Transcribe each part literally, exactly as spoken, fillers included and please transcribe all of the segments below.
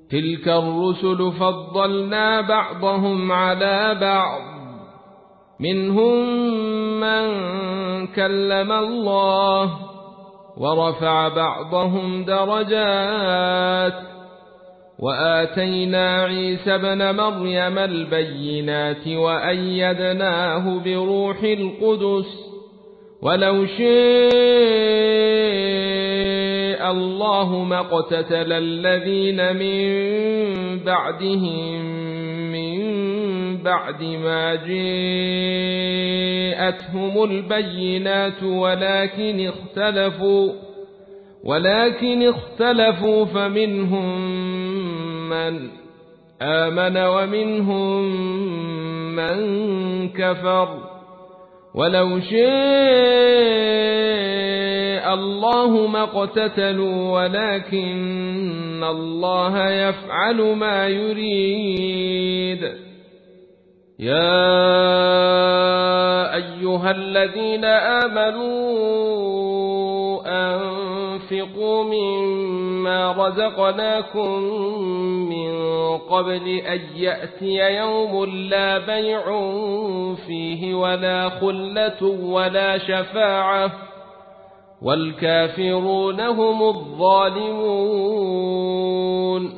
تلك الرسل فضلنا بعضهم على بعض منهم من كلم الله ورفع بعضهم درجات وآتينا عيسى ابن مريم البينات وأيدناه بروح القدس ولو شاء الله ما اقتتل الذين من بعدهم من بعد ما جاءتهم البينات ولكن اختلفوا ولكن اختلفوا فمنهم من آمن ومنهم من كفر ولو شاء الله ما اقتتلوا ولكن الله يفعل ما يريد. يا أيها الذين آمنوا أنفقوا مما رزقناكم من قبل أن يأتي يوم لا بيع فيه ولا خلة ولا شفاعة والكافرون هم الظالمون.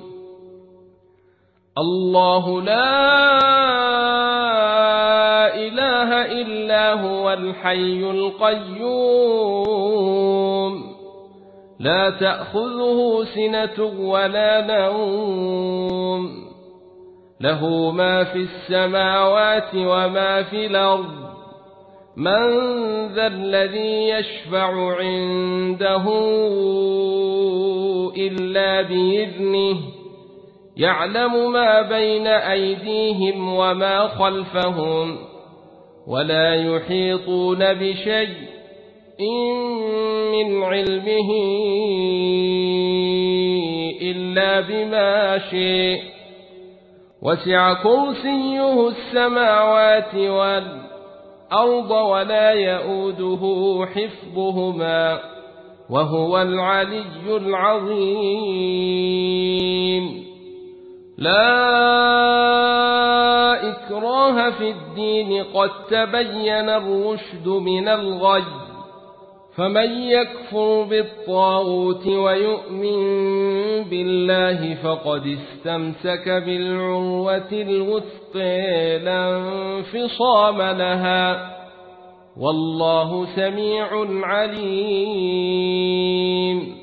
الله لا إله إلا هو الحي القيوم لا تأخذه سنة ولا نوم له ما في السماوات وما في الأرض من ذا الذي يشفع عنده إلا بإذنه يعلم ما بين أيديهم وما خلفهم ولا يحيطون بشيء من علمه إلا بما شاء وسع كرسيه السماوات والأرض ولا يؤوده حفظهما وهو العلي العظيم. لا إكراه في الدين قد تبين الرشد من الغي فمن يكفر بالطاغوت ويؤمن بالله فقد استمسك بالعروة الوثقى لا انفصام لها والله سميع عليم.